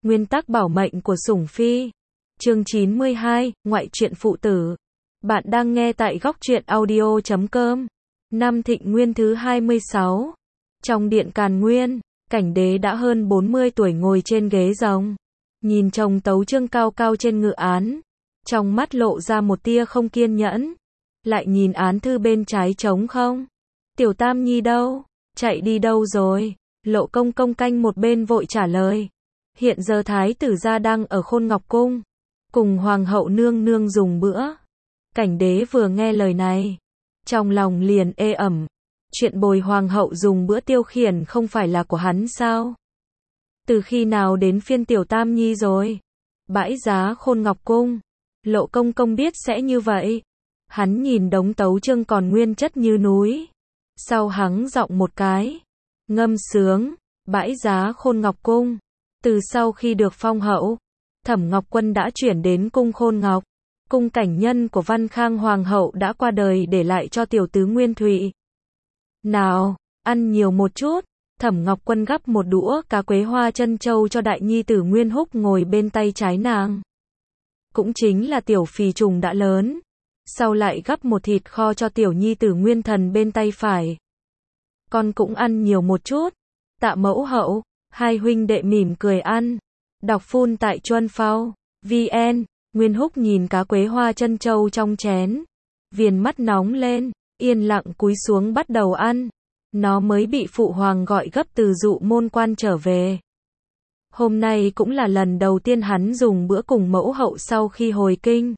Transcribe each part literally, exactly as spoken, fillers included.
Nguyên tắc bảo mệnh của sủng phi. Chương chín mươi hai, ngoại truyện phụ tử. Bạn đang nghe tại góc truyện audio chấm com. Năm Thịnh Nguyên thứ hai mươi sáu. Trong điện Càn Nguyên, Cảnh Đế đã hơn bốn mươi tuổi ngồi trên ghế rồng. Nhìn chồng Tấu Chương cao cao trên ngự án. Trong mắt lộ ra một tia không kiên nhẫn. Lại nhìn án thư bên trái trống không. Tiểu Tam Nhi đâu? Chạy đi đâu rồi? Lộ Công Công canh một bên vội trả lời. Hiện giờ Thái tử gia đang ở Khôn Ngọc Cung. Cùng Hoàng hậu nương nương dùng bữa. Cảnh Đế vừa nghe lời này. Trong lòng liền ê ẩm. Chuyện bồi Hoàng hậu dùng bữa tiêu khiển không phải là của hắn sao? Từ khi nào đến phiên Tiểu Tam Nhi rồi? Bãi giá Khôn Ngọc Cung. Lộ Công Công biết sẽ như vậy. Hắn nhìn đống Tấu Chương còn nguyên chất như núi. Sau hắng giọng một cái. Ngâm sướng. Bãi giá Khôn Ngọc Cung. Từ sau khi được phong hậu, Thẩm Ngọc Quân đã chuyển đến cung Khôn Ngọc. Cung cảnh nhân của Văn Khang Hoàng hậu đã qua đời để lại cho tiểu tứ Nguyên Thụy. Nào, ăn nhiều một chút. Thẩm Ngọc Quân gắp một đũa cá quế hoa trân châu cho đại nhi tử Nguyên Húc ngồi bên tay trái nàng. Cũng chính là tiểu phì trùng đã lớn. Sau lại gắp một thịt kho cho tiểu nhi tử Nguyên Thần bên tay phải. Con cũng ăn nhiều một chút. Tạ mẫu hậu. Hai huynh đệ mỉm cười ăn. Đọc phun tại Chuân Phao. vn. Nguyên Húc nhìn cá quế hoa trân châu trong chén. Viền mắt nóng lên. Yên lặng cúi xuống bắt đầu ăn. Nó mới bị phụ hoàng gọi gấp từ dụ môn quan trở về. Hôm nay cũng là lần đầu tiên hắn dùng bữa cùng mẫu hậu sau khi hồi kinh.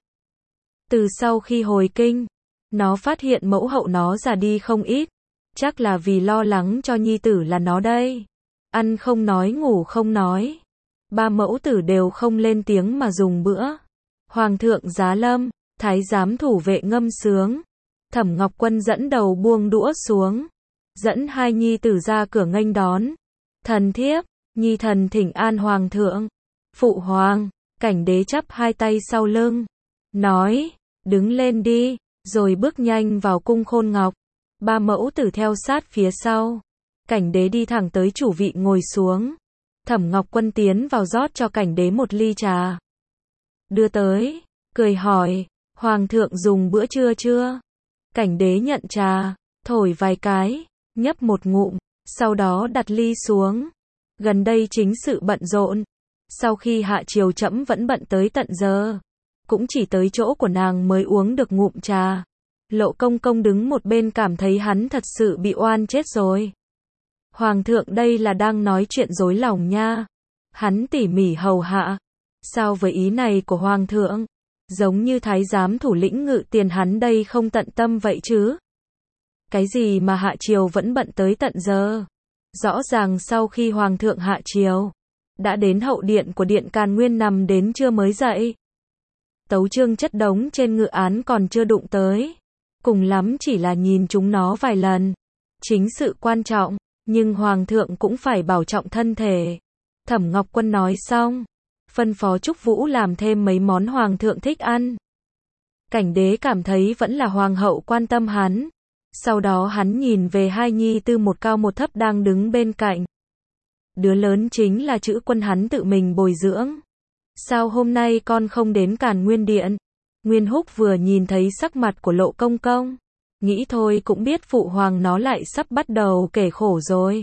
Từ sau khi hồi kinh, nó phát hiện mẫu hậu nó già đi không ít. Chắc là vì lo lắng cho nhi tử là nó đây. Ăn không nói ngủ không nói. Ba mẫu tử đều không lên tiếng mà dùng bữa. Hoàng thượng giá lâm, thái giám thủ vệ ngâm sướng. Thẩm Ngọc Quân dẫn đầu buông đũa xuống. Dẫn hai nhi tử ra cửa nghênh đón. Thần thiếp, nhi thần thỉnh an hoàng thượng. Phụ hoàng, Cảnh Đế chắp hai tay sau lưng. Nói, đứng lên đi, rồi bước nhanh vào cung Khôn Ngọc. Ba mẫu tử theo sát phía sau. Cảnh Đế đi thẳng tới chủ vị ngồi xuống. Thẩm Ngọc Quân tiến vào rót cho Cảnh Đế một ly trà. Đưa tới, cười hỏi, Hoàng thượng dùng bữa trưa chưa? Cảnh Đế nhận trà, thổi vài cái, nhấp một ngụm, sau đó đặt ly xuống. Gần đây chính sự bận rộn. Sau khi hạ triều trẫm vẫn bận tới tận giờ. Cũng chỉ tới chỗ của nàng mới uống được ngụm trà. Lộ Công Công đứng một bên cảm thấy hắn thật sự bị oan chết rồi. Hoàng thượng đây là đang nói chuyện dối lòng nha. Hắn tỉ mỉ hầu hạ. Sao với ý này của Hoàng thượng? Giống như thái giám thủ lĩnh ngự tiền hắn đây không tận tâm vậy chứ? Cái gì mà hạ triều vẫn bận tới tận giờ? Rõ ràng sau khi Hoàng thượng hạ triều, đã đến hậu điện của điện Càn Nguyên nằm đến trưa mới dậy. Tấu Chương chất đống trên ngự án còn chưa đụng tới. Cùng lắm chỉ là nhìn chúng nó vài lần. Chính sự quan trọng, nhưng Hoàng thượng cũng phải bảo trọng thân thể. Thẩm Ngọc Quân nói xong, phân phó Trúc Vũ làm thêm mấy món Hoàng thượng thích ăn. Cảnh Đế cảm thấy vẫn là Hoàng hậu quan tâm hắn. Sau đó hắn nhìn về hai nhi tư một cao một thấp đang đứng bên cạnh. Đứa lớn chính là Trữ Quân hắn tự mình bồi dưỡng. Sao hôm nay con không đến Càn Nguyên Điện? Nguyên Húc vừa nhìn thấy sắc mặt của Lộ Công Công. Nghĩ thôi cũng biết phụ hoàng nó lại sắp bắt đầu kể khổ rồi.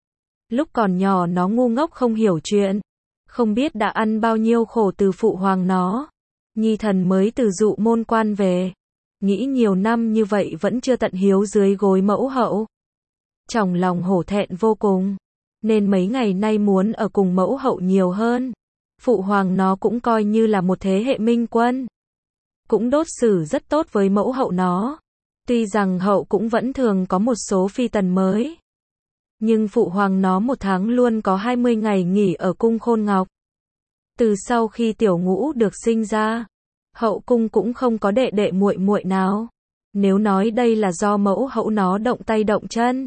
Lúc còn nhỏ nó ngu ngốc không hiểu chuyện. Không biết đã ăn bao nhiêu khổ từ phụ hoàng nó. Nhi thần mới từ dụ môn quan về. Nghĩ nhiều năm như vậy vẫn chưa tận hiếu dưới gối mẫu hậu. Trong lòng hổ thẹn vô cùng. Nên mấy ngày nay muốn ở cùng mẫu hậu nhiều hơn. Phụ hoàng nó cũng coi như là một thế hệ minh quân. Cũng đốt xử rất tốt với mẫu hậu nó. Tuy rằng hậu cũng vẫn thường có một số phi tần mới. Nhưng phụ hoàng nó một tháng luôn có hai mươi ngày nghỉ ở cung Khôn Ngọc. Từ sau khi tiểu ngũ được sinh ra, hậu cung cũng không có đệ đệ muội muội nào. Nếu nói đây là do mẫu hậu nó động tay động chân,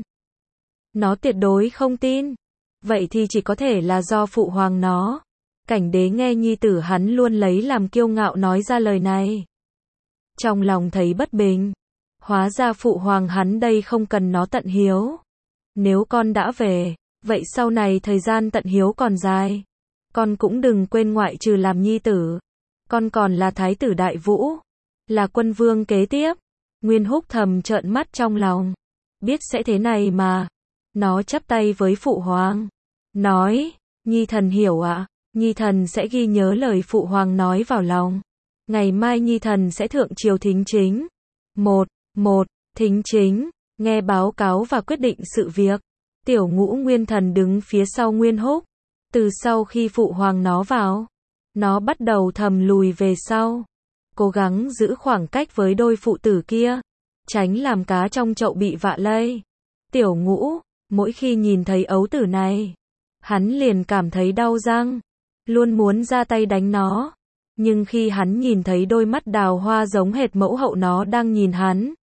nó tuyệt đối không tin. Vậy thì chỉ có thể là do phụ hoàng nó. Cảnh Đế nghe nhi tử hắn luôn lấy làm kiêu ngạo nói ra lời này. Trong lòng thấy bất bình. Hóa ra phụ hoàng hắn đây không cần nó tận hiếu. Nếu con đã về, vậy sau này thời gian tận hiếu còn dài. Con cũng đừng quên ngoại trừ làm nhi tử, con còn là thái tử Đại Vũ, là quân vương kế tiếp. Nguyên Húc thầm trợn mắt trong lòng. Biết sẽ thế này mà. Nó chắp tay với phụ hoàng. Nói, nhi thần hiểu ạ. Nhi thần sẽ ghi nhớ lời phụ hoàng nói vào lòng. Ngày mai nhi thần sẽ thượng triều thính chính. Một, một, thính chính, nghe báo cáo và quyết định sự việc. Tiểu Ngũ Nguyên Thần đứng phía sau Nguyên Húc. Từ sau khi phụ hoàng nó vào, nó bắt đầu thầm lùi về sau. Cố gắng giữ khoảng cách với đôi phụ tử kia. Tránh làm cá trong chậu bị vạ lây. Tiểu Ngũ, mỗi khi nhìn thấy ấu tử này, hắn liền cảm thấy đau răng. Luôn muốn ra tay đánh nó. Nhưng khi hắn nhìn thấy đôi mắt đào hoa giống hệt mẫu hậu nó đang nhìn hắn,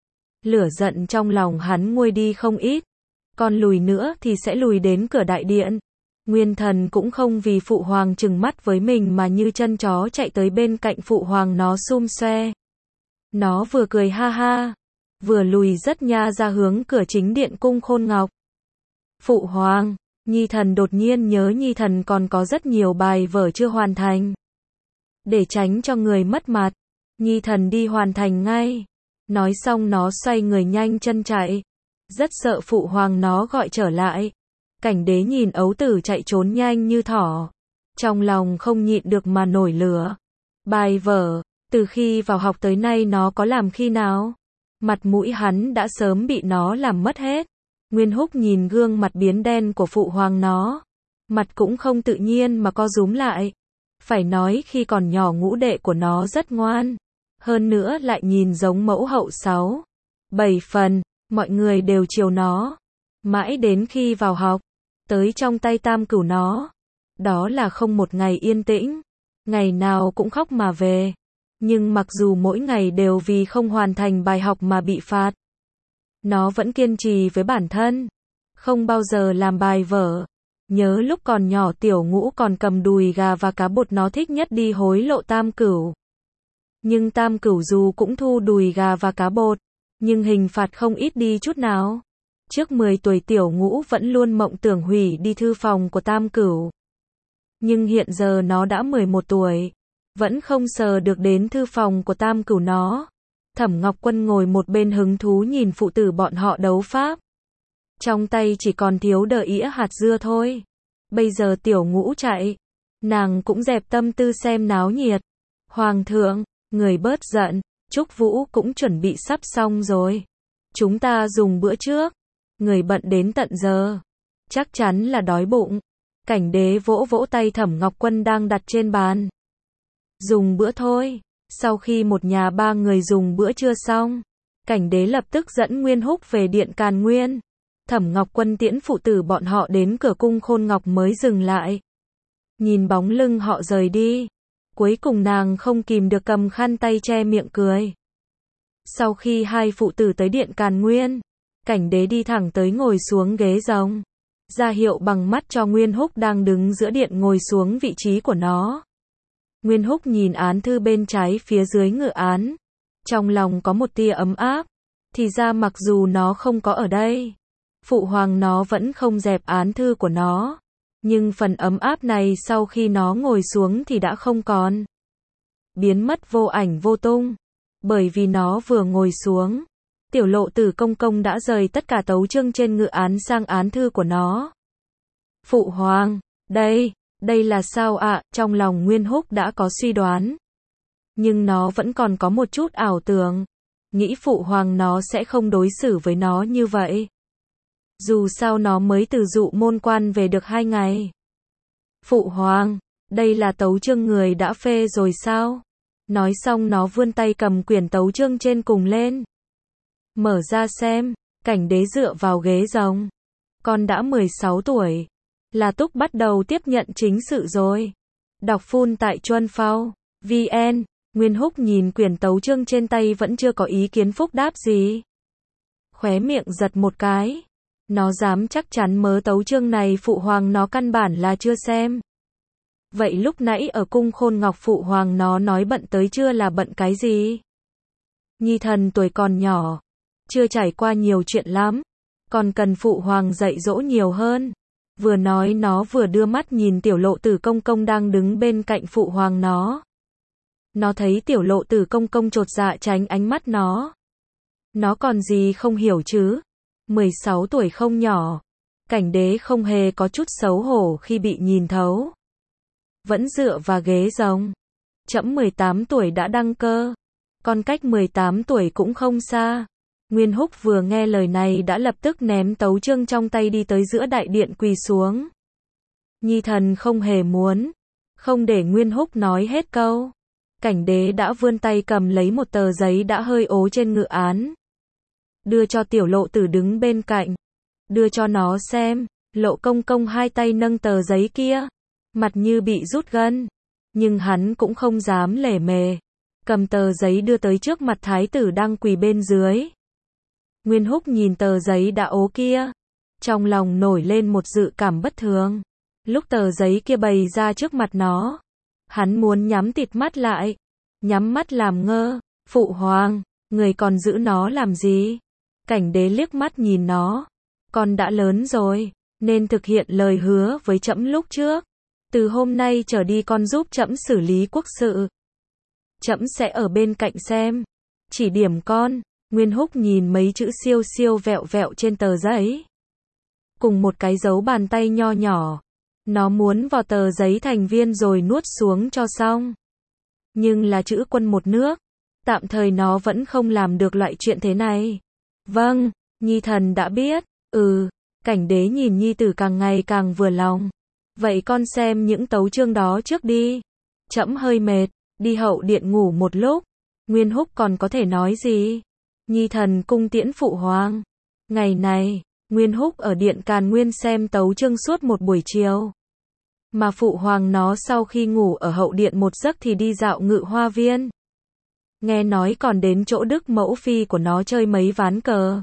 lửa giận trong lòng hắn nguôi đi không ít. Còn lùi nữa thì sẽ lùi đến cửa đại điện. Nguyên Thần cũng không vì phụ hoàng trừng mắt với mình mà như chân chó chạy tới bên cạnh phụ hoàng nó xum xoe. Nó vừa cười ha ha, vừa lùi rất nha ra hướng cửa chính điện cung Khôn Ngọc. Phụ hoàng, Nhi thần đột nhiên nhớ Nhi thần còn có rất nhiều bài vở chưa hoàn thành. Để tránh cho người mất mặt, Nhi thần đi hoàn thành ngay. Nói xong nó xoay người nhanh chân chạy. Rất sợ phụ hoàng nó gọi trở lại. Cảnh Đế nhìn ấu tử chạy trốn nhanh như thỏ. Trong lòng không nhịn được mà nổi lửa. Bài vở, từ khi vào học tới nay nó có làm khi nào? Mặt mũi hắn đã sớm bị nó làm mất hết. Nguyên Húc nhìn gương mặt biến đen của phụ hoàng nó. Mặt cũng không tự nhiên mà co rúm lại. Phải nói khi còn nhỏ ngũ đệ của nó rất ngoan. Hơn nữa lại nhìn giống mẫu hậu sáu, bảy phần, mọi người đều chiều nó. Mãi đến khi vào học, tới trong tay tam cửu nó. Đó là không một ngày yên tĩnh. Ngày nào cũng khóc mà về. Nhưng mặc dù mỗi ngày đều vì không hoàn thành bài học mà bị phạt, nó vẫn kiên trì với bản thân. Không bao giờ làm bài vở. Nhớ lúc còn nhỏ Tiểu Ngũ còn cầm đùi gà và cá bột nó thích nhất đi hối lộ tam cửu. Nhưng tam cửu dù cũng thu đùi gà và cá bột, nhưng hình phạt không ít đi chút nào. Trước mười tuổi Tiểu Ngũ vẫn luôn mộng tưởng hủy đi thư phòng của tam cửu. Nhưng hiện giờ nó đã mười một tuổi, vẫn không sờ được đến thư phòng của tam cửu nó. Thẩm Ngọc Quân ngồi một bên hứng thú nhìn phụ tử bọn họ đấu pháp. Trong tay chỉ còn thiếu đờ ĩa hạt dưa thôi. Bây giờ Tiểu Ngũ chạy, nàng cũng dẹp tâm tư xem náo nhiệt. Hoàng thượng, người bớt giận, Trúc Vũ cũng chuẩn bị sắp xong rồi. Chúng ta dùng bữa trước. Người bận đến tận giờ, chắc chắn là đói bụng. Cảnh Đế vỗ vỗ tay Thẩm Ngọc Quân đang đặt trên bàn. Dùng bữa thôi. Sau khi một nhà ba người dùng bữa trưa xong, Cảnh Đế lập tức dẫn Nguyên Húc về điện Càn Nguyên. Thẩm Ngọc Quân tiễn phụ tử bọn họ đến cửa cung Khôn Ngọc mới dừng lại. Nhìn bóng lưng họ rời đi, cuối cùng nàng không kìm được cầm khăn tay che miệng cười. Sau khi hai phụ tử tới điện Càn Nguyên, Cảnh Đế đi thẳng tới ngồi xuống ghế rồng, ra hiệu bằng mắt cho Nguyên Húc đang đứng giữa điện ngồi xuống vị trí của nó. Nguyên Húc nhìn án thư bên trái phía dưới ngự án, trong lòng có một tia ấm áp. Thì ra mặc dù nó không có ở đây, phụ hoàng nó vẫn không dẹp án thư của nó. Nhưng phần ấm áp này sau khi nó ngồi xuống thì đã không còn. Biến mất vô ảnh vô tung. Bởi vì nó vừa ngồi xuống, Tiểu Lộ Tử công công đã rời tất cả tấu chương trên ngự án sang án thư của nó. Phụ hoàng, đây, đây là sao ạ? À? Trong lòng Nguyên Húc đã có suy đoán. Nhưng nó vẫn còn có một chút ảo tưởng. Nghĩ phụ hoàng nó sẽ không đối xử với nó như vậy. Dù sao nó mới từ dụ môn quan về được hai ngày. Phụ hoàng, đây là tấu chương người đã phê rồi sao? Nói xong nó vươn tay cầm quyển tấu chương trên cùng lên. Mở ra xem, Cảnh Đế dựa vào ghế rồng. Con đã mười sáu tuổi. Là Túc bắt đầu tiếp nhận chính sự rồi. Đọc full tại Chuân Phao, vn. Nguyên Húc nhìn quyển tấu chương trên tay vẫn chưa có ý kiến phúc đáp gì. Khóe miệng giật một cái. Nó dám chắc chắn mớ tấu chương này phụ hoàng nó căn bản là chưa xem. Vậy lúc nãy ở cung Khôn Ngọc phụ hoàng nó nói bận tới chưa là bận cái gì? Nhi thần tuổi còn nhỏ, chưa trải qua nhiều chuyện lắm, còn cần phụ hoàng dạy dỗ nhiều hơn. Vừa nói nó vừa đưa mắt nhìn tiểu lộ tử công công đang đứng bên cạnh phụ hoàng nó. Nó thấy tiểu lộ tử công công chột dạ tránh ánh mắt nó. Nó còn gì không hiểu chứ? mười sáu tuổi không nhỏ. Cảnh đế không hề có chút xấu hổ khi bị nhìn thấu. Vẫn dựa vào ghế rồng. Trẫm mười tám tuổi đã đăng cơ. Còn cách mười tám tuổi cũng không xa. Nguyên Húc vừa nghe lời này đã lập tức ném tấu chương trong tay đi tới giữa đại điện quỳ xuống. Nhi thần không hề muốn. Không để Nguyên Húc nói hết câu. Cảnh đế đã vươn tay cầm lấy một tờ giấy đã hơi ố trên ngự án. Đưa cho tiểu lộ tử đứng bên cạnh. Đưa cho nó xem. Lộ công công hai tay nâng tờ giấy kia. Mặt như bị rút gân. Nhưng hắn cũng không dám lề mề. Cầm tờ giấy đưa tới trước mặt thái tử đang quỳ bên dưới. Nguyên Húc nhìn tờ giấy đã ố kia. Trong lòng nổi lên một dự cảm bất thường. Lúc tờ giấy kia bày ra trước mặt nó. Hắn muốn nhắm tịt mắt lại. Nhắm mắt làm ngơ. Phụ hoàng, người còn giữ nó làm gì? Cảnh đế liếc mắt nhìn nó. Con đã lớn rồi, nên thực hiện lời hứa với trẫm lúc trước. Từ hôm nay trở đi con giúp trẫm xử lý quốc sự. Trẫm sẽ ở bên cạnh xem. Chỉ điểm con. Nguyên Húc nhìn mấy chữ siêu siêu vẹo vẹo trên tờ giấy. Cùng một cái dấu bàn tay nho nhỏ. Nó muốn vào tờ giấy thành viên rồi nuốt xuống cho xong. Nhưng là chữ quân một nước. Tạm thời nó vẫn không làm được loại chuyện thế này. Vâng, Nhi thần đã biết. Ừ, cảnh đế nhìn nhi tử càng ngày càng vừa lòng. Vậy con xem những tấu chương đó trước đi. Trẫm hơi mệt, đi hậu điện ngủ một lúc. Nguyên Húc còn có thể nói gì? Nhi thần cung tiễn phụ hoàng. Ngày này, Nguyên Húc ở điện Càn Nguyên xem tấu chương suốt một buổi chiều. Mà phụ hoàng nó sau khi ngủ ở hậu điện một giấc thì đi dạo ngự hoa viên. Nghe nói còn đến chỗ Đức mẫu phi của nó chơi mấy ván cờ.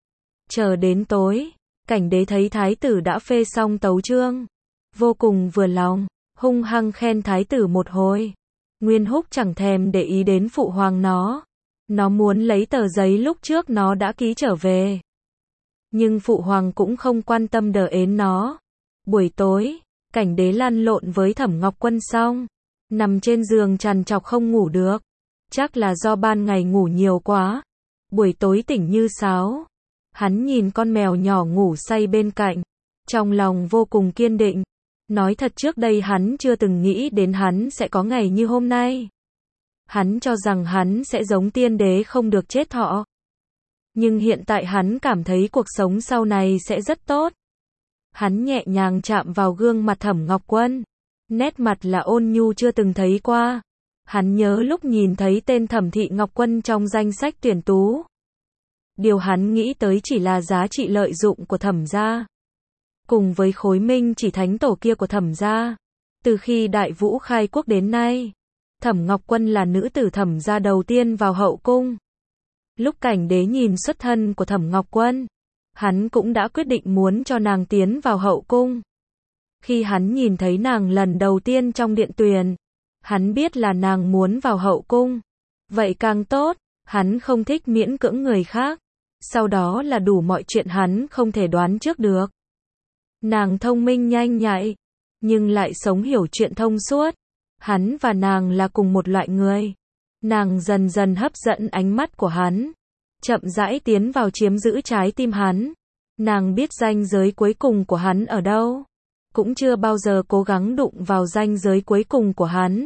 Chờ đến tối, cảnh đế thấy thái tử đã phê xong tấu chương. Vô cùng vừa lòng, hung hăng khen thái tử một hồi. Nguyên Húc chẳng thèm để ý đến phụ hoàng nó. Nó muốn lấy tờ giấy lúc trước nó đã ký trở về. Nhưng phụ hoàng cũng không quan tâm đờ ến nó. Buổi tối, cảnh đế lăn lộn với Thẩm Ngọc Quân xong. Nằm trên giường trằn trọc không ngủ được. Chắc là do ban ngày ngủ nhiều quá. Buổi tối tỉnh như sáo. Hắn nhìn con mèo nhỏ ngủ say bên cạnh. Trong lòng vô cùng kiên định. Nói thật trước đây hắn chưa từng nghĩ đến hắn sẽ có ngày như hôm nay. Hắn cho rằng hắn sẽ giống tiên đế không được chết thọ. Nhưng hiện tại hắn cảm thấy cuộc sống sau này sẽ rất tốt. Hắn nhẹ nhàng chạm vào gương mặt Thẩm Ngọc Quân. Nét mặt là ôn nhu chưa từng thấy qua. Hắn nhớ lúc nhìn thấy tên Thẩm Thị Ngọc Quân trong danh sách tuyển tú. Điều hắn nghĩ tới chỉ là giá trị lợi dụng của Thẩm gia. Cùng với khối minh chỉ thánh tổ kia của Thẩm gia. Từ khi Đại Vũ khai quốc đến nay, Thẩm Ngọc Quân là nữ tử Thẩm gia đầu tiên vào hậu cung. Lúc cảnh đế nhìn xuất thân của Thẩm Ngọc Quân, hắn cũng đã quyết định muốn cho nàng tiến vào hậu cung. Khi hắn nhìn thấy nàng lần đầu tiên trong điện tuyền, hắn biết là nàng muốn vào hậu cung. Vậy càng tốt, hắn không thích miễn cưỡng người khác. Sau đó là đủ mọi chuyện hắn không thể đoán trước được. Nàng thông minh nhanh nhạy, nhưng lại sống hiểu chuyện thông suốt. Hắn và nàng là cùng một loại người. Nàng dần dần hấp dẫn ánh mắt của hắn. Chậm rãi tiến vào chiếm giữ trái tim hắn. Nàng biết ranh giới cuối cùng của hắn ở đâu. Cũng chưa bao giờ cố gắng đụng vào ranh giới cuối cùng của hắn.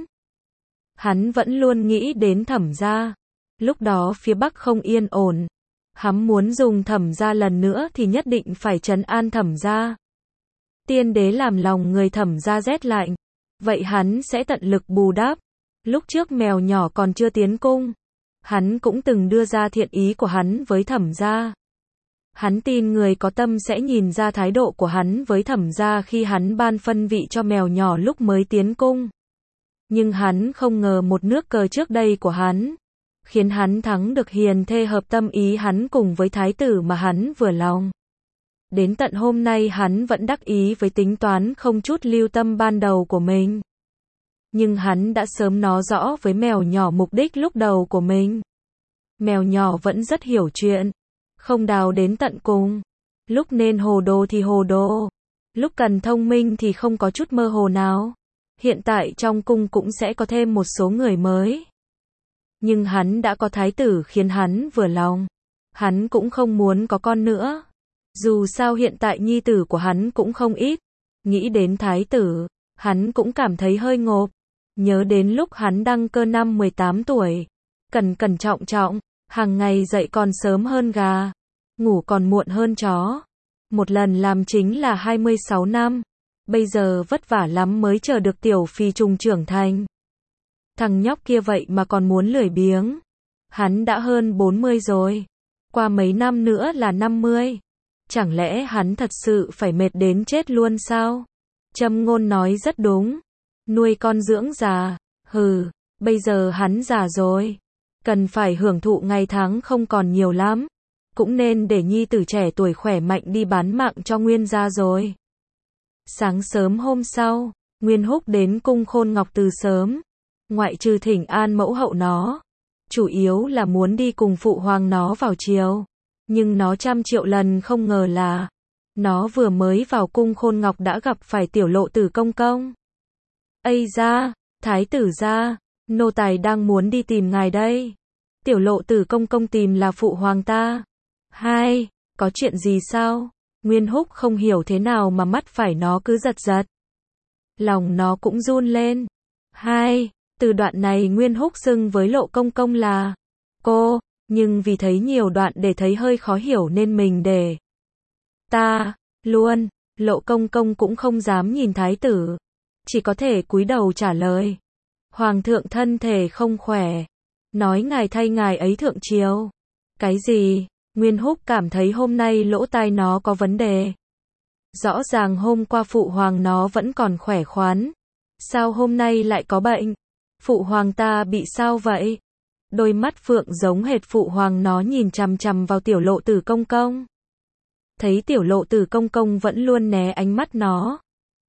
Hắn vẫn luôn nghĩ đến Thẩm gia. Lúc đó phía Bắc không yên ổn. Hắn muốn dùng Thẩm gia lần nữa thì nhất định phải trấn an Thẩm gia. Tiên đế làm lòng người Thẩm gia rét lạnh. Vậy hắn sẽ tận lực bù đắp. Lúc trước mèo nhỏ còn chưa tiến cung, hắn cũng từng đưa ra thiện ý của hắn với Thẩm gia. Hắn tin người có tâm sẽ nhìn ra thái độ của hắn với Thẩm gia khi hắn ban phân vị cho mèo nhỏ lúc mới tiến cung. Nhưng hắn không ngờ một nước cờ trước đây của hắn, khiến hắn thắng được hiền thê hợp tâm ý hắn cùng với thái tử mà hắn vừa lòng. Đến tận hôm nay hắn vẫn đắc ý với tính toán không chút lưu tâm ban đầu của mình. Nhưng hắn đã sớm nói rõ với mèo nhỏ mục đích lúc đầu của mình. Mèo nhỏ vẫn rất hiểu chuyện, không đào đến tận cùng. Lúc nên hồ đồ thì hồ đồ, Lúc cần thông minh thì không có chút mơ hồ nào. Hiện tại trong cung cũng sẽ có thêm một số người mới. Nhưng hắn đã có thái tử khiến hắn vừa lòng. Hắn cũng không muốn có con nữa. Dù sao hiện tại nhi tử của hắn cũng không ít. Nghĩ đến thái tử, hắn cũng cảm thấy hơi ngộp. Nhớ đến lúc hắn đăng cơ năm mười tám tuổi. Cẩn cẩn trọng trọng, hàng ngày dậy còn sớm hơn gà. Ngủ còn muộn hơn chó. Một lần làm chính là hai mươi sáu năm. Bây giờ vất vả lắm mới chờ được tiểu phi trùng trưởng thành. Thằng nhóc kia vậy mà còn muốn lười biếng. Hắn đã hơn bốn mươi rồi. Qua mấy năm nữa là năm mươi. Chẳng lẽ hắn thật sự phải mệt đến chết luôn sao? Châm Ngôn nói rất đúng. Nuôi con dưỡng già. Hừ, bây giờ hắn già rồi. Cần phải hưởng thụ ngày tháng không còn nhiều lắm. Cũng nên để nhi tử trẻ tuổi khỏe mạnh đi bán mạng cho Nguyên gia rồi. Sáng sớm hôm sau, Nguyên Húc đến cung Khôn Ngọc từ sớm. Ngoại trừ thỉnh an mẫu hậu nó, chủ yếu là muốn đi cùng phụ hoàng nó vào chiều. Nhưng nó trăm triệu lần không ngờ là, nó vừa mới vào cung Khôn Ngọc đã gặp phải tiểu Lộ Tử công công. Ây da, thái tử gia, nô tài đang muốn đi tìm ngài đây. Tiểu Lộ Tử công công tìm là phụ hoàng ta. Hai, có chuyện gì sao? Nguyên Húc không hiểu thế nào mà mắt phải nó cứ giật giật. Lòng nó cũng run lên. Hai, từ đoạn này Nguyên Húc xưng với Lộ công công là cô, nhưng vì thấy nhiều đoạn để thấy hơi khó hiểu nên mình để ta luôn. Lộ công công cũng không dám nhìn thái tử, chỉ có thể cúi đầu trả lời. Hoàng thượng thân thể không khỏe, nói ngài thay ngài ấy thượng triều. Cái gì? Nguyên Húc cảm thấy hôm nay lỗ tai nó có vấn đề. Rõ ràng hôm qua phụ hoàng nó vẫn còn khỏe khoắn. Sao hôm nay lại có bệnh? Phụ hoàng ta bị sao vậy? Đôi mắt phượng giống hệt phụ hoàng nó nhìn chằm chằm vào tiểu Lộ Tử công công. Thấy tiểu Lộ Tử công công vẫn luôn né ánh mắt nó.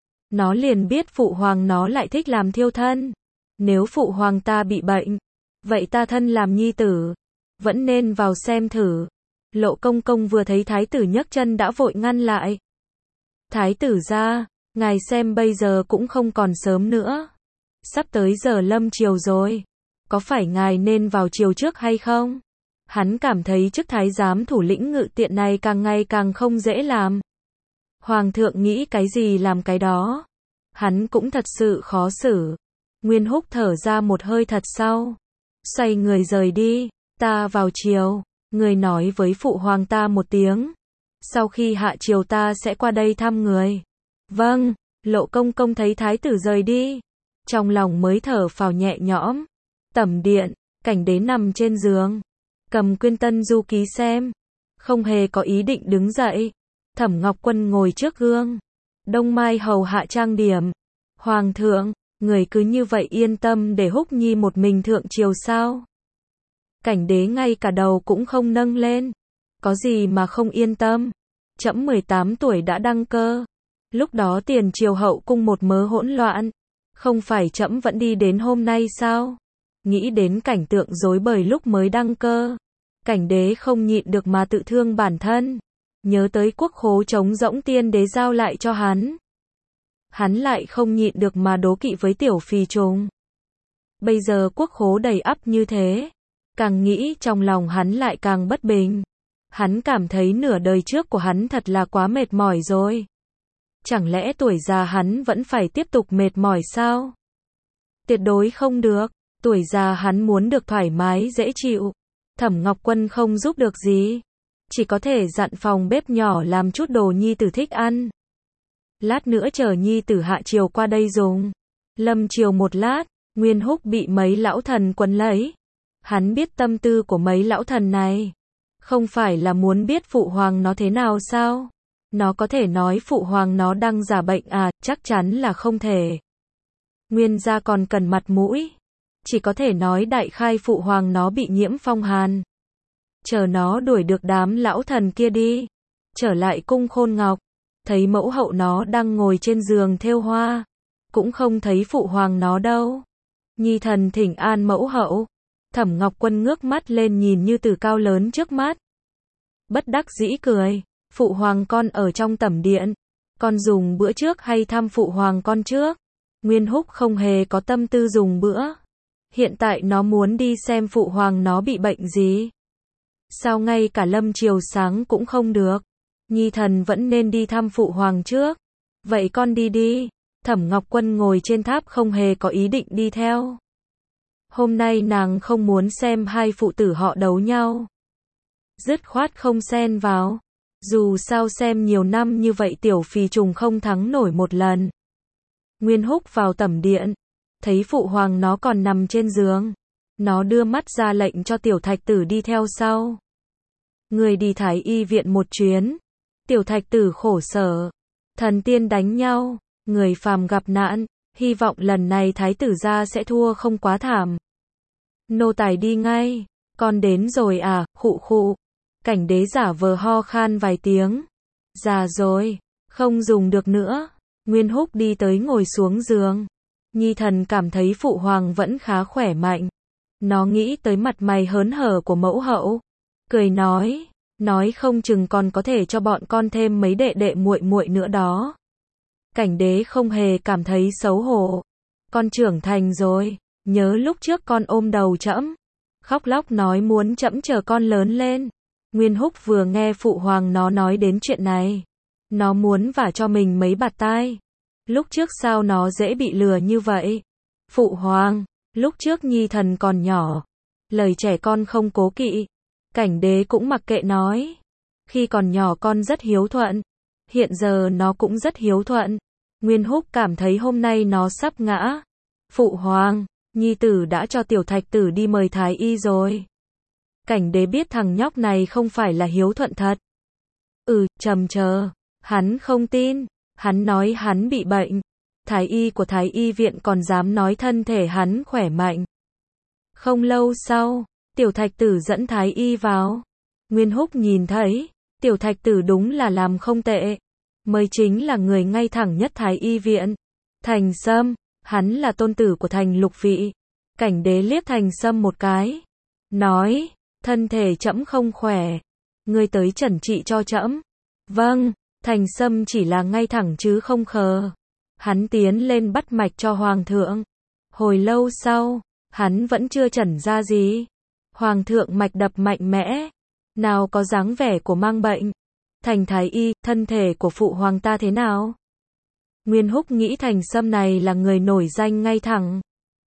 Nó liền biết phụ hoàng nó lại thích làm thiêu thân. Nếu phụ hoàng ta bị bệnh, vậy ta thân làm nhi tử, vẫn nên vào xem thử. Lộ công công vừa thấy thái tử nhấc chân đã vội ngăn lại. Thái tử gia, ngài xem bây giờ cũng không còn sớm nữa. Sắp tới giờ lâm triều rồi. Có phải ngài nên vào triều trước hay không? Hắn cảm thấy chức thái giám thủ lĩnh ngự tiện này càng ngày càng không dễ làm. Hoàng thượng nghĩ cái gì làm cái đó. Hắn cũng thật sự khó xử. Nguyên Húc thở ra một hơi thật sâu. Xoay người rời đi. Ta vào triều. Người nói với phụ hoàng ta một tiếng. Sau khi hạ triều ta sẽ qua đây thăm người. Vâng. Lộ công công thấy thái tử rời đi. Trong lòng mới thở phào nhẹ nhõm. Tẩm điện, Cảnh Đế nằm trên giường. Cầm Quyên Tân Du ký xem. Không hề có ý định đứng dậy. Thẩm Ngọc Quân ngồi trước gương. Đông Mai hầu hạ trang điểm. Hoàng thượng, người cứ như vậy yên tâm để Húc Nhi một mình thượng triều sao? Cảnh Đế ngay cả đầu cũng không nâng lên. Có gì mà không yên tâm? Trẫm mười tám tuổi đã đăng cơ. Lúc đó tiền triều hậu cung một mớ hỗn loạn. Không phải trẫm vẫn đi đến hôm nay sao? Nghĩ đến cảnh tượng rối bời lúc mới đăng cơ. Cảnh Đế không nhịn được mà tự thương bản thân. Nhớ tới quốc khố trống rỗng tiên đế giao lại cho hắn. Hắn lại không nhịn được mà đố kỵ với tiểu phi trùng. Bây giờ quốc khố đầy ắp như thế. Càng nghĩ trong lòng hắn lại càng bất bình. Hắn cảm thấy nửa đời trước của hắn thật là quá mệt mỏi rồi. Chẳng lẽ tuổi già hắn vẫn phải tiếp tục mệt mỏi sao? Tuyệt đối không được. Tuổi già hắn muốn được thoải mái dễ chịu. Thẩm Ngọc Quân không giúp được gì. Chỉ có thể dặn phòng bếp nhỏ làm chút đồ nhi tử thích ăn. Lát nữa chờ nhi tử hạ triều qua đây dùng. Lâm triều một lát, Nguyên Húc bị mấy lão thần quấn lấy. Hắn biết tâm tư của mấy lão thần này. Không phải là muốn biết phụ hoàng nó thế nào sao? Nó có thể nói phụ hoàng nó đang giả bệnh à? Chắc chắn là không thể. Nguyên gia còn cần mặt mũi. Chỉ có thể nói đại khai phụ hoàng nó bị nhiễm phong hàn. Chờ nó đuổi được đám lão thần kia đi. Trở lại cung Khôn Ngọc. Thấy mẫu hậu nó đang ngồi trên giường thêu hoa. Cũng không thấy phụ hoàng nó đâu. Nhi thần thỉnh an mẫu hậu. Thẩm Ngọc Quân ngước mắt lên nhìn như từ cao lớn trước mắt. Bất đắc dĩ cười. Phụ hoàng con ở trong tẩm điện. Con dùng bữa trước hay thăm phụ hoàng con trước? Nguyên Húc không hề có tâm tư dùng bữa. Hiện tại nó muốn đi xem phụ hoàng nó bị bệnh gì. Sao ngay cả lâm chiều sáng cũng không được? Nhi thần vẫn nên đi thăm phụ hoàng trước. Vậy con đi đi. Thẩm Ngọc Quân ngồi trên tháp không hề có ý định đi theo. Hôm nay nàng không muốn xem hai phụ tử họ đấu nhau. Dứt khoát không xen vào. Dù sao xem nhiều năm như vậy tiểu phì trùng không thắng nổi một lần. Nguyên Húc vào tẩm điện. Thấy phụ hoàng nó còn nằm trên giường. Nó đưa mắt ra lệnh cho tiểu thạch tử đi theo sau. Người đi thái y viện một chuyến. Tiểu thạch tử khổ sở. Thần tiên đánh nhau. Người phàm gặp nạn. Hy vọng lần này thái tử gia sẽ thua không quá thảm. Nô tài đi ngay. Con đến rồi à, khụ khụ. Cảnh đế giả vờ ho khan vài tiếng. Già rồi. Không dùng được nữa. Nguyên Húc đi tới ngồi xuống giường. Nhi thần cảm thấy phụ hoàng vẫn khá khỏe mạnh. Nó nghĩ tới mặt mày hớn hở của mẫu hậu. Cười nói. Nói không chừng còn có thể cho bọn con thêm mấy đệ đệ muội muội nữa đó. Cảnh đế không hề cảm thấy xấu hổ. Con trưởng thành rồi. Nhớ lúc trước con ôm đầu trẫm. Khóc lóc nói muốn trẫm chờ con lớn lên. Nguyên Húc vừa nghe phụ hoàng nó nói đến chuyện này. Nó muốn vả cho mình mấy bạt tai. Lúc trước sao nó dễ bị lừa như vậy? Phụ hoàng, lúc trước nhi thần còn nhỏ. Lời trẻ con không cố kỵ. Cảnh đế cũng mặc kệ nói. Khi còn nhỏ con rất hiếu thuận. Hiện giờ nó cũng rất hiếu thuận. Nguyên Húc cảm thấy hôm nay nó sắp ngã. Phụ hoàng, nhi tử đã cho tiểu thạch tử đi mời thái y rồi. Cảnh đế biết thằng nhóc này không phải là hiếu thuận thật. Ừ, trầm chờ. Hắn không tin. Hắn nói hắn bị bệnh. Thái y của thái y viện còn dám nói thân thể hắn khỏe mạnh. Không lâu sau, tiểu thạch tử dẫn thái y vào. Nguyên Húc nhìn thấy, tiểu thạch tử đúng là làm không tệ. Mới chính là người ngay thẳng nhất thái y viện. Thành Sâm, hắn là tôn tử của Thành Lục Vị. Cảnh đế liếc Thành Sâm một cái. Nói, thân thể trẫm không khỏe. Ngươi tới chẩn trị cho trẫm. Vâng, Thành Sâm chỉ là ngay thẳng chứ không khờ. Hắn tiến lên bắt mạch cho hoàng thượng. Hồi lâu sau, hắn vẫn chưa chẩn ra gì. Hoàng thượng mạch đập mạnh mẽ. Nào có dáng vẻ của mang bệnh. Thành thái y, thân thể của phụ hoàng ta thế nào? Nguyên Húc nghĩ Thành Sâm này là người nổi danh ngay thẳng.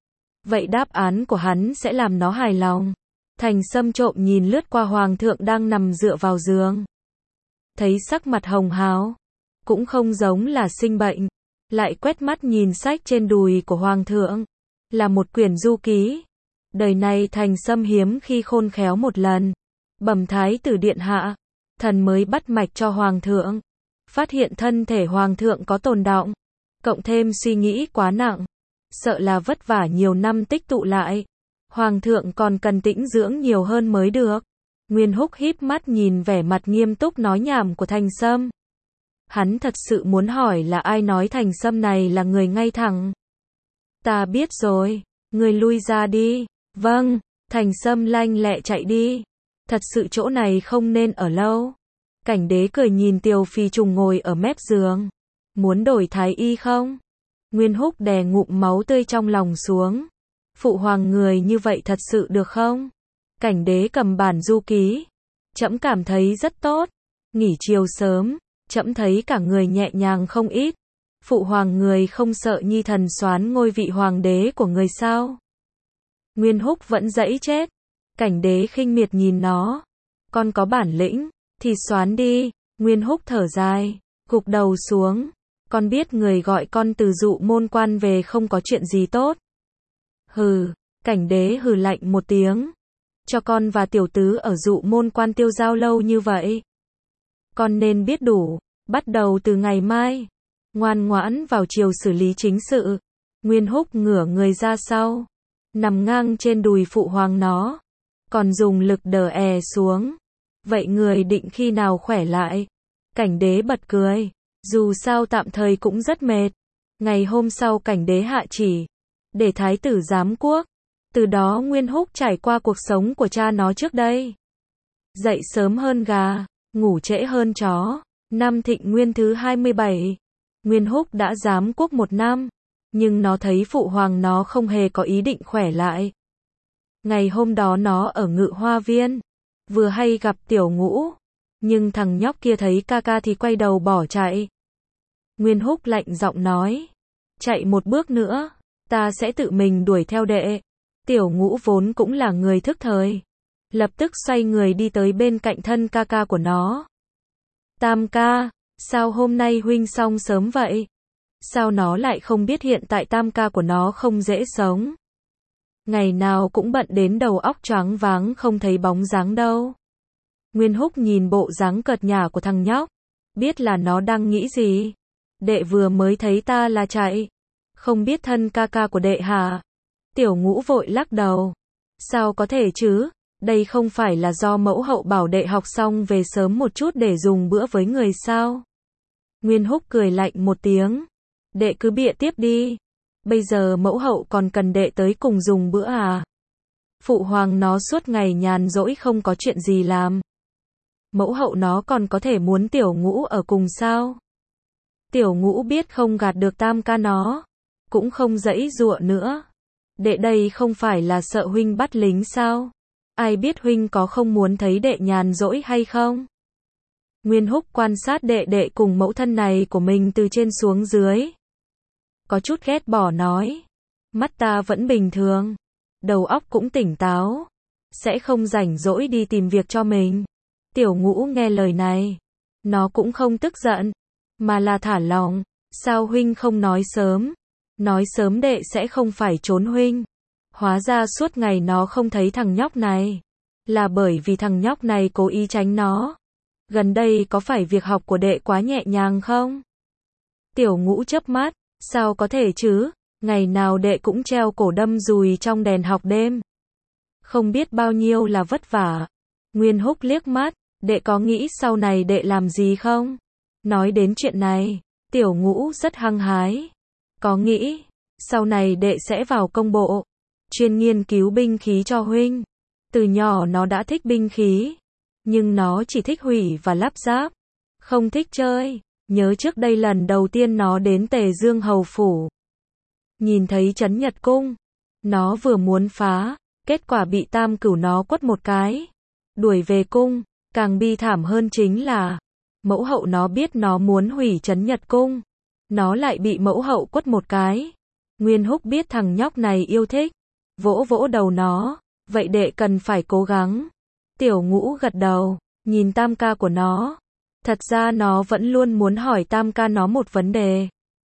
Vậy đáp án của hắn sẽ làm nó hài lòng. Thành Sâm trộm nhìn lướt qua hoàng thượng đang nằm dựa vào giường. Thấy sắc mặt hồng hào. Cũng không giống là sinh bệnh. Lại quét mắt nhìn sách trên đùi của hoàng thượng. Là một quyển du ký. Đời này Thành Sâm hiếm khi khôn khéo một lần. Bẩm thái tử điện hạ. Thần mới bắt mạch cho hoàng thượng. Phát hiện thân thể hoàng thượng có tồn đọng. Cộng thêm suy nghĩ quá nặng. Sợ là vất vả nhiều năm tích tụ lại. Hoàng thượng còn cần tĩnh dưỡng nhiều hơn mới được. Nguyên Húc híp mắt nhìn vẻ mặt nghiêm túc nói nhảm của Thành Sâm. Hắn thật sự muốn hỏi là ai nói Thành Sâm này là người ngay thẳng. Ta biết rồi. Người lui ra đi. Vâng. Thành Sâm lanh lẹ chạy đi. Thật sự chỗ này không nên ở lâu. Cảnh đế cười nhìn Tiêu Phi Trùng ngồi ở mép giường. Muốn đổi thái y không? Nguyên Húc đè ngụm máu tươi trong lòng xuống. Phụ hoàng người như vậy thật sự được không? Cảnh đế cầm bản du ký. Trẫm cảm thấy rất tốt. Nghỉ chiều sớm, trẫm thấy cả người nhẹ nhàng không ít. Phụ hoàng người không sợ nhi thần soán ngôi vị hoàng đế của người sao? Nguyên Húc vẫn dãy chết. Cảnh đế khinh miệt nhìn nó. Con có bản lĩnh, thì soán đi. Nguyên Húc thở dài, gục đầu xuống. Con biết người gọi con từ dụ môn quan về không có chuyện gì tốt. Hừ, cảnh đế hừ lạnh một tiếng. Cho con và tiểu tứ ở dụ môn quan tiêu giao lâu như vậy. Con nên biết đủ, bắt đầu từ ngày mai. Ngoan ngoãn vào chiều xử lý chính sự. Nguyên Húc ngửa người ra sau. Nằm ngang trên đùi phụ hoàng nó. Còn dùng lực đờ è xuống. Vậy người định khi nào khỏe lại? Cảnh đế bật cười. Dù sao tạm thời cũng rất mệt. Ngày hôm sau cảnh đế hạ chỉ. Để thái tử giám quốc. Từ đó Nguyên Húc trải qua cuộc sống của cha nó trước đây. Dậy sớm hơn gà. Ngủ trễ hơn chó. Năm Thịnh Nguyên thứ hai mươi bảy. Nguyên Húc đã giám quốc một năm, nhưng nó thấy phụ hoàng nó không hề có ý định khỏe lại. Ngày hôm đó nó ở Ngự Hoa Viên, vừa hay gặp Tiểu Ngũ, nhưng thằng nhóc kia thấy ca ca thì quay đầu bỏ chạy. Nguyên Húc lạnh giọng nói, chạy một bước nữa, ta sẽ tự mình đuổi theo đệ. Tiểu Ngũ vốn cũng là người thức thời, lập tức xoay người đi tới bên cạnh thân ca ca của nó. Tam ca, sao hôm nay huynh xong sớm vậy? Sao nó lại không biết hiện tại tam ca của nó không dễ sống? Ngày nào cũng bận đến đầu óc choáng váng không thấy bóng dáng đâu. Nguyên Húc nhìn bộ dáng cợt nhả của thằng nhóc, biết là nó đang nghĩ gì. Đệ vừa mới thấy ta là chạy, không biết thân ca ca của đệ hả? Tiểu Ngũ vội lắc đầu. Sao có thể chứ, đây không phải là do mẫu hậu bảo đệ học xong về sớm một chút để dùng bữa với người sao? Nguyên Húc cười lạnh một tiếng. Đệ cứ bịa tiếp đi. Bây giờ mẫu hậu còn cần đệ tới cùng dùng bữa à? Phụ hoàng nó suốt ngày nhàn rỗi không có chuyện gì làm. Mẫu hậu nó còn có thể muốn Tiểu Ngũ ở cùng sao? Tiểu Ngũ biết không gạt được tam ca nó, cũng không giãy giụa nữa. Đệ đây không phải là sợ huynh bắt lính sao? Ai biết huynh có không muốn thấy đệ nhàn rỗi hay không? Nguyên Húc quan sát đệ đệ cùng mẫu thân này của mình từ trên xuống dưới. Có chút ghét bỏ nói. Mắt ta vẫn bình thường. Đầu óc cũng tỉnh táo. Sẽ không rảnh rỗi đi tìm việc cho mình. Tiểu Ngũ nghe lời này. Nó cũng không tức giận. Mà là thả lỏng. Sao huynh không nói sớm? Nói sớm đệ sẽ không phải trốn huynh. Hóa ra suốt ngày nó không thấy thằng nhóc này. Là bởi vì thằng nhóc này cố ý tránh nó. Gần đây có phải việc học của đệ quá nhẹ nhàng không? Tiểu Ngũ chớp mắt. Sao có thể chứ? Ngày nào đệ cũng treo cổ đâm dùi trong đèn học đêm. Không biết bao nhiêu là vất vả. Nguyên Húc liếc mắt. Đệ có nghĩ sau này đệ làm gì không? Nói đến chuyện này, Tiểu Ngũ rất hăng hái. Có nghĩ, sau này đệ sẽ vào công bộ, chuyên nghiên cứu binh khí cho huynh. Từ nhỏ nó đã thích binh khí, nhưng nó chỉ thích hủy và lắp ráp, không thích chơi. Nhớ trước đây lần đầu tiên nó đến Tề Dương Hầu Phủ, nhìn thấy Trấn Nhật Cung, nó vừa muốn phá, kết quả bị Tam Cửu nó quất một cái, đuổi về cung. Càng bi thảm hơn chính là, mẫu hậu nó biết nó muốn hủy Trấn Nhật Cung, nó lại bị mẫu hậu quất một cái. Nguyên Húc biết thằng nhóc này yêu thích, vỗ vỗ đầu nó, vậy đệ cần phải cố gắng. Tiểu Ngũ gật đầu, nhìn tam ca của nó. Thật ra nó vẫn luôn muốn hỏi tam ca nó một vấn đề.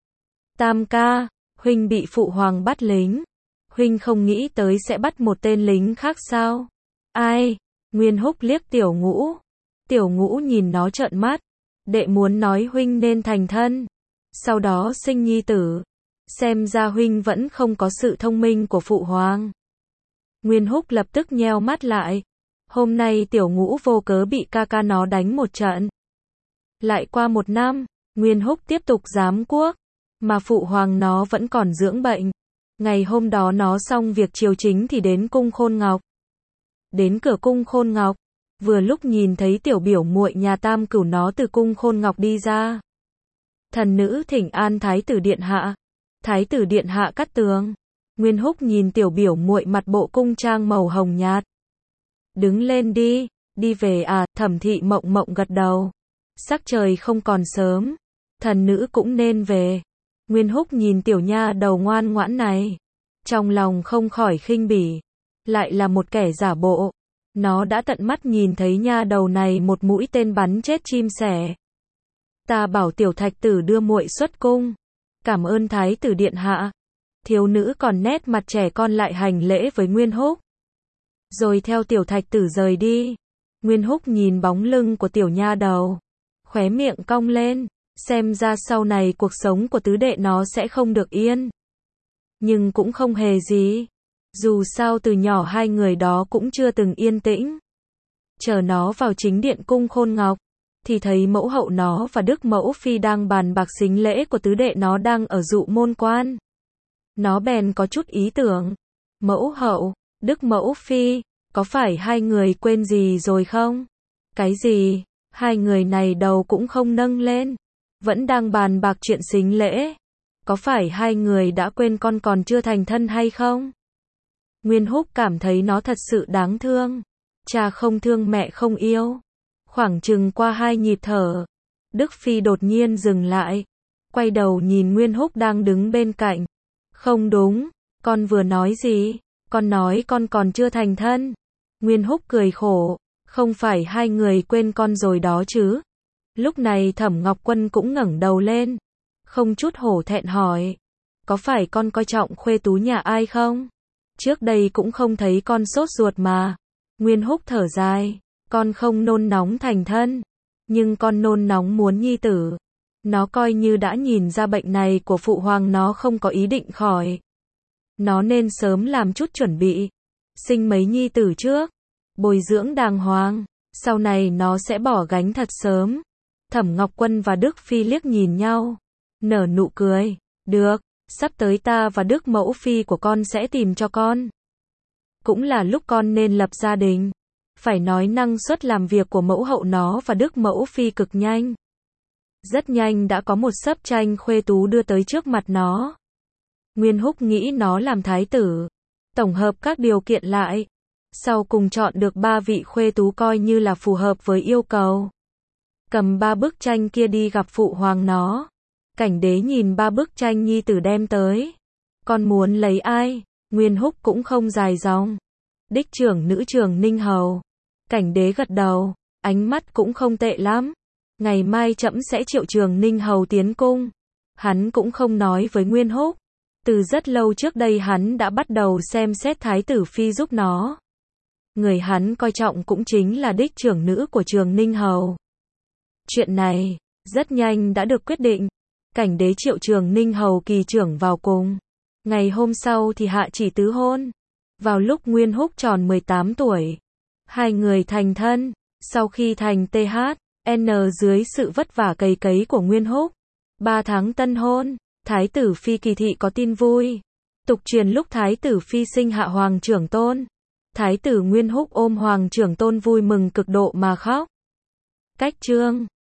Tam ca, huynh bị phụ hoàng bắt lính. Huynh không nghĩ tới sẽ bắt một tên lính khác sao? Ai? Nguyên Húc liếc Tiểu Ngũ. Tiểu Ngũ nhìn nó trợn mắt. Đệ muốn nói huynh nên thành thân, sau đó sinh nhi tử. Xem ra huynh vẫn không có sự thông minh của phụ hoàng. Nguyên Húc lập tức nheo mắt lại. Hôm nay Tiểu Ngũ vô cớ bị ca ca nó đánh một trận. Lại qua một năm, Nguyên Húc tiếp tục giám quốc, mà phụ hoàng nó vẫn còn dưỡng bệnh. Ngày hôm đó nó xong việc triều chính thì đến cung Khôn Ngọc. Đến cửa cung Khôn Ngọc, vừa lúc nhìn thấy tiểu biểu muội nhà Tam Cửu nó từ cung Khôn Ngọc đi ra. Thần nữ thỉnh an Thái tử điện hạ. Thái tử điện hạ cắt tường. Nguyên Húc nhìn tiểu biểu muội mặt bộ cung trang màu hồng nhạt. Đứng lên đi, đi về à? Thẩm Thị Mộng Mộng gật đầu. Sắc trời không còn sớm, thần nữ cũng nên về. Nguyên Húc nhìn tiểu nha đầu ngoan ngoãn này, trong lòng không khỏi khinh bỉ. Lại là một kẻ giả bộ. Nó đã tận mắt nhìn thấy nha đầu này một mũi tên bắn chết chim sẻ. Ta bảo tiểu thạch tử đưa muội xuất cung. Cảm ơn Thái tử điện hạ. Thiếu nữ còn nét mặt trẻ con lại hành lễ với Nguyên Húc, rồi theo tiểu thạch tử rời đi. Nguyên Húc nhìn bóng lưng của tiểu nha đầu, khóe miệng cong lên. Xem ra sau này cuộc sống của tứ đệ nó sẽ không được yên. Nhưng cũng không hề gì. Dù sao từ nhỏ hai người đó cũng chưa từng yên tĩnh. Chờ nó vào chính điện cung Khôn Ngọc, thì thấy mẫu hậu nó và Đức Mẫu Phi đang bàn bạc sính lễ của tứ đệ nó đang ở dụ môn quan. Nó bèn có chút ý tưởng. Mẫu hậu, Đức Mẫu Phi, có phải hai người quên gì rồi không? Cái gì? Hai người này đầu cũng không nâng lên, vẫn đang bàn bạc chuyện sính lễ. Có phải hai người đã quên con còn chưa thành thân hay không? Nguyên Húc cảm thấy nó thật sự đáng thương. Cha không thương mẹ không yêu. Khoảng chừng qua hai nhịp thở, Đức Phi đột nhiên dừng lại, quay đầu nhìn Nguyên Húc đang đứng bên cạnh. Không đúng, con vừa nói gì? Con nói con còn chưa thành thân. Nguyên Húc cười khổ, không phải hai người quên con rồi đó chứ? Lúc này Thẩm Ngọc Quân cũng ngẩng đầu lên, không chút hổ thẹn hỏi, có phải con coi trọng khuê tú nhà ai không? Trước đây cũng không thấy con sốt ruột mà. Nguyên Húc thở dài, con không nôn nóng thành thân, nhưng con nôn nóng muốn nhi tử. Nó coi như đã nhìn ra bệnh này của phụ hoàng nó không có ý định khỏi. Nó nên sớm làm chút chuẩn bị, sinh mấy nhi tử trước, bồi dưỡng đàng hoàng, sau này nó sẽ bỏ gánh thật sớm. Thẩm Ngọc Quân và Đức Phi liếc nhìn nhau, nở nụ cười, được, sắp tới ta và Đức Mẫu Phi của con sẽ tìm cho con. Cũng là lúc con nên lập gia đình. Phải nói năng suất làm việc của mẫu hậu nó và Đức Mẫu Phi cực nhanh. Rất nhanh đã có một sấp tranh khuê tú đưa tới trước mặt nó. Nguyên Húc nghĩ nó làm thái tử, tổng hợp các điều kiện lại, sau cùng chọn được ba vị khuê tú coi như là phù hợp với yêu cầu. Cầm ba bức tranh kia đi gặp phụ hoàng nó. Cảnh Đế nhìn ba bức tranh nhi tử đem tới. Con muốn lấy ai? Nguyên Húc cũng không dài dòng. Đích trưởng nữ trưởng Ninh Hầu. Cảnh Đế gật đầu, ánh mắt cũng không tệ lắm. Ngày mai trẫm sẽ triệu Trường Ninh Hầu tiến cung. Hắn cũng không nói với Nguyên Húc. Từ rất lâu trước đây hắn đã bắt đầu xem xét thái tử phi giúp nó. Người hắn coi trọng cũng chính là đích trưởng nữ của Trường Ninh Hầu. Chuyện này, rất nhanh đã được quyết định. Cảnh Đế triệu Trường Ninh Hầu kỳ trưởng vào cùng. Ngày hôm sau thì hạ chỉ tứ hôn. Vào lúc Nguyên Húc tròn mười tám tuổi, hai người thành thân. Sau khi thành tê hát en dưới sự vất vả cày cấy của Nguyên Húc, ba tháng tân hôn, Thái tử Phi Kỳ Thị có tin vui. Tục truyền lúc Thái tử Phi sinh hạ Hoàng Trưởng Tôn, Thái tử Nguyên Húc ôm Hoàng Trưởng Tôn vui mừng cực độ mà khóc. Cách chương